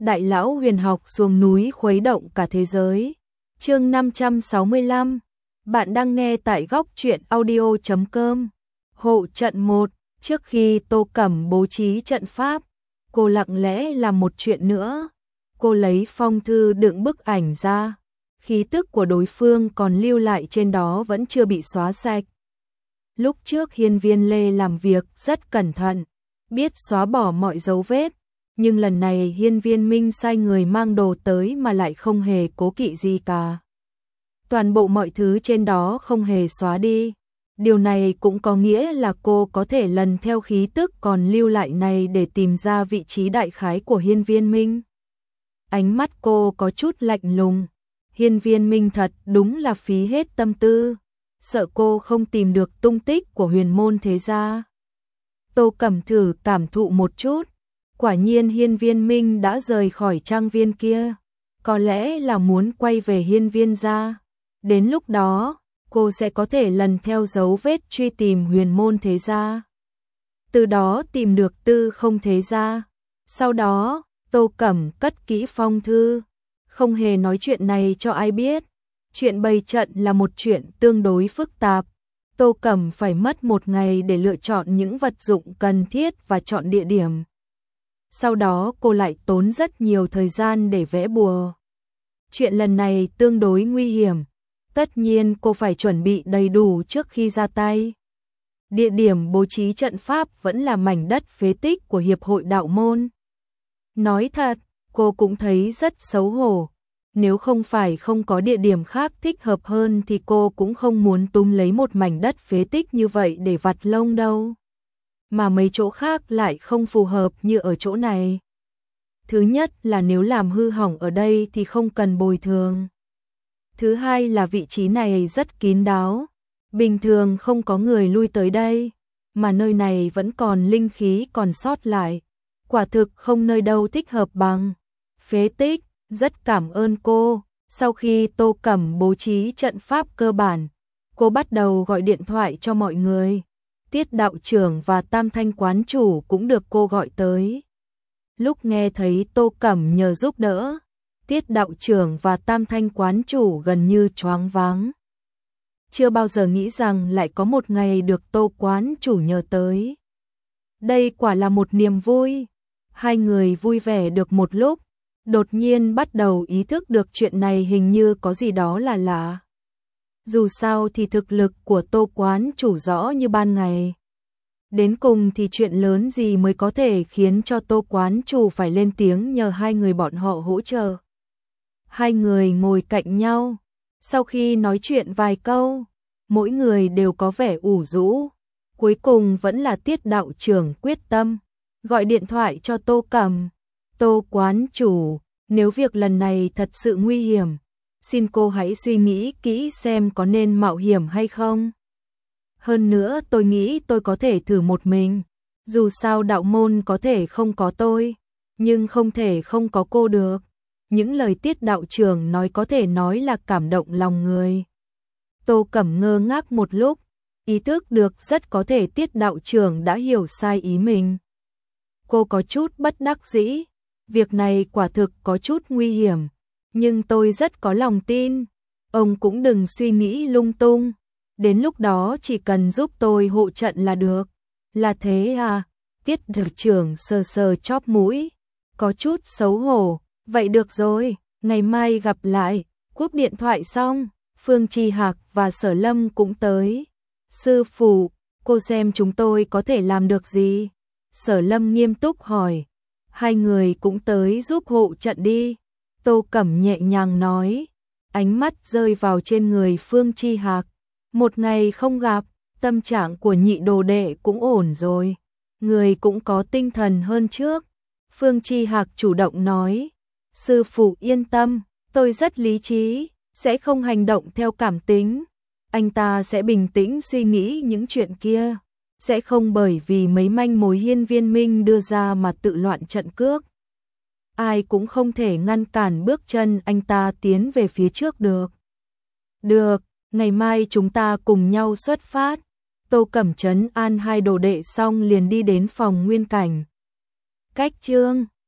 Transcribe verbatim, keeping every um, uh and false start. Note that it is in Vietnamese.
Đại lão huyền học xuống núi khuấy động cả thế giới. Chương năm trăm sáu mươi lăm. Bạn đang nghe tại góc truyện audio chấm com. Hộ trận một. Trước khi Tô Cẩm bố trí trận pháp, cô lặng lẽ làm một chuyện nữa. Cô lấy phong thư đựng bức ảnh ra. Khí tức của đối phương còn lưu lại trên đó vẫn chưa bị xóa sạch. Lúc trước Hiên Viên Lê làm việc rất cẩn thận, biết xóa bỏ mọi dấu vết. Nhưng lần này Hiên Viên Minh sai người mang đồ tới mà lại không hề cố kỵ gì cả. Toàn bộ mọi thứ trên đó không hề xóa đi. Điều này cũng có nghĩa là cô có thể lần theo khí tức còn lưu lại này để tìm ra vị trí đại khái của Hiên Viên Minh. Ánh mắt cô có chút lạnh lùng. Hiên Viên Minh thật đúng là phí hết tâm tư, sợ cô không tìm được tung tích của huyền môn thế gia. Tô Cẩm thử cảm thụ một chút. Quả nhiên Hiên Viên Minh đã rời khỏi trang viên kia, có lẽ là muốn quay về Hiên Viên gia. Đến lúc đó, cô sẽ có thể lần theo dấu vết truy tìm huyền môn thế gia. Từ đó tìm được Tư Không thế gia. Sau đó, Tô Cẩm cất kỹ phong thư, không hề nói chuyện này cho ai biết. Chuyện bày trận là một chuyện tương đối phức tạp. Tô Cẩm phải mất một ngày để lựa chọn những vật dụng cần thiết và chọn địa điểm. Sau đó cô lại tốn rất nhiều thời gian để vẽ bùa. Chuyện lần này tương đối nguy hiểm. Tất nhiên cô phải chuẩn bị đầy đủ trước khi ra tay. Địa điểm bố trí trận pháp vẫn là mảnh đất phế tích của Hiệp hội Đạo Môn. Nói thật, cô cũng thấy rất xấu hổ. Nếu không phải không có địa điểm khác thích hợp hơn thì cô cũng không muốn túm lấy một mảnh đất phế tích như vậy để vặt lông đâu. Mà mấy chỗ khác lại không phù hợp như ở chỗ này. Thứ nhất là nếu làm hư hỏng ở đây thì không cần bồi thường. Thứ hai là vị trí này rất kín đáo, bình thường không có người lui tới đây, mà nơi này vẫn còn linh khí còn sót lại. Quả thực không nơi đâu thích hợp bằng phế tích. Rất cảm ơn cô. Sau khi Tô Cẩm bố trí trận pháp cơ bản, cô bắt đầu gọi điện thoại cho mọi người. Tiết đạo trưởng và Tam Thanh quán chủ cũng được cô gọi tới. Lúc nghe thấy Tô Cẩm nhờ giúp đỡ, Tiết đạo trưởng và Tam Thanh quán chủ gần như choáng váng. Chưa bao giờ nghĩ rằng lại có một ngày được Tô quán chủ nhờ tới. Đây quả là một niềm vui. Hai người vui vẻ được một lúc, đột nhiên bắt đầu ý thức được chuyện này hình như có gì đó là lạ. Dù sao thì thực lực của Tô quán chủ rõ như ban ngày. Đến cùng thì chuyện lớn gì mới có thể khiến cho Tô quán chủ phải lên tiếng nhờ hai người bọn họ hỗ trợ. Hai người ngồi cạnh nhau, sau khi nói chuyện vài câu, mỗi người đều có vẻ ủ rũ. Cuối cùng vẫn là Tiết đạo trưởng quyết tâm, gọi điện thoại cho Tô Cẩm. Tô quán chủ, nếu việc lần này thật sự nguy hiểm, xin cô hãy suy nghĩ kỹ xem có nên mạo hiểm hay không. Hơn nữa tôi nghĩ tôi có thể thử một mình. Dù sao đạo môn có thể không có tôi, nhưng không thể không có cô được. Những lời Tiết đạo trưởng nói có thể nói là cảm động lòng người. Tô Cẩm ngơ ngác một lúc, ý thức được rất có thể Tiết đạo trưởng đã hiểu sai ý mình. Cô có chút bất đắc dĩ. Việc này quả thực có chút nguy hiểm, nhưng tôi rất có lòng tin. Ông cũng đừng suy nghĩ lung tung. Đến lúc đó chỉ cần giúp tôi hộ trận là được. Là thế à? Tiết đạo trưởng sờ sờ chóp mũi, có chút xấu hổ. Vậy được rồi, ngày mai gặp lại. Cúp điện thoại xong, Phương Chi Hạc và Sở Lâm cũng tới. Sư phụ, cô xem chúng tôi có thể làm được gì? Sở Lâm nghiêm túc hỏi. Hai người cũng tới giúp hộ trận đi. Tô Cẩm nhẹ nhàng nói. Ánh mắt rơi vào trên người Phương Chi Hạc. Một ngày không gặp, tâm trạng của nhị đồ đệ cũng ổn rồi. Người cũng có tinh thần hơn trước. Phương Chi Hạc chủ động nói. Sư phụ yên tâm, tôi rất lý trí, sẽ không hành động theo cảm tính. Anh ta sẽ bình tĩnh suy nghĩ những chuyện kia. Sẽ không bởi vì mấy manh mối Hiên Viên Minh đưa ra mà tự loạn trận cước. Ai cũng không thể ngăn cản bước chân anh ta tiến về phía trước được. Được, ngày mai chúng ta cùng nhau xuất phát. Tô Cẩm trấn an hai đồ đệ xong liền đi đến phòng nguyên cảnh. Cách chương